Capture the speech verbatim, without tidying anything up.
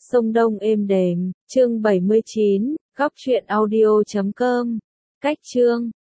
sông Đông êm đềm, chương bảy mươi chín, góc truyện audio chấm com. Cách chương